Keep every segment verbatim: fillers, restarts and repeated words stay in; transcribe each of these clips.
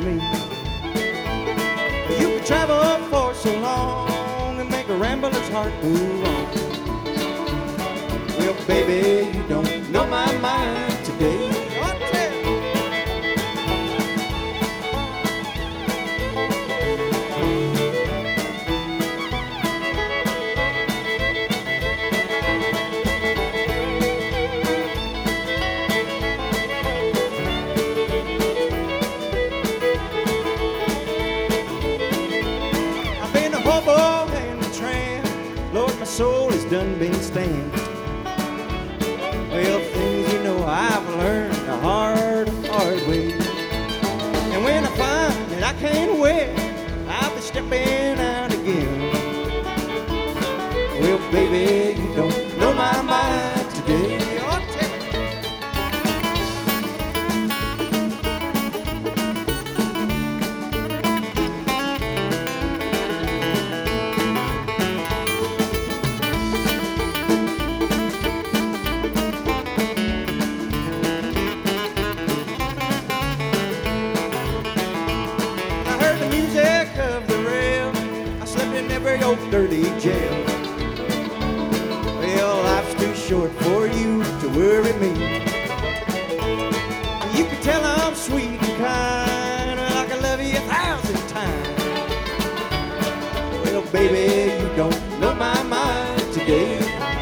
me. You could travel for so long and make a rambler's heart move on. Well, baby, you don't know my mind today. Lord, my soul has done been stained. Well, things you know I've learned the hard, hard way. And when I find that I can't wait, I'll be stepping out again. Well, baby, you don't know my mind today. Every old dirty jail. Well, life's too short for you to worry me. You can tell I'm sweet and kind, like I love you a thousand times. Well, baby, you don't know my mind today.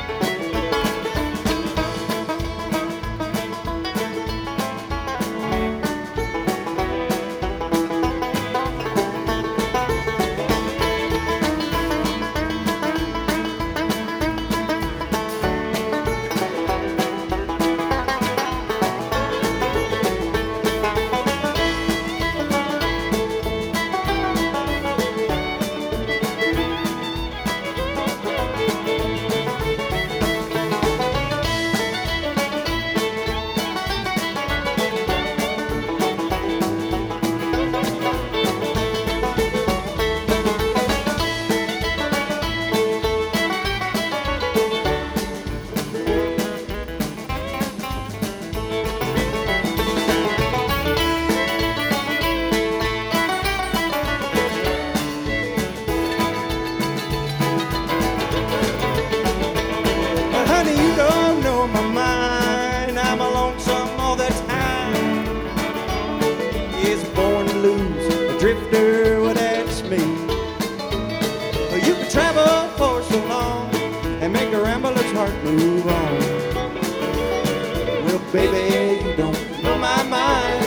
Drifter, well, that's me. Well, you can travel for so long and make a rambler's heart move on. Well, baby, you don't know my mind.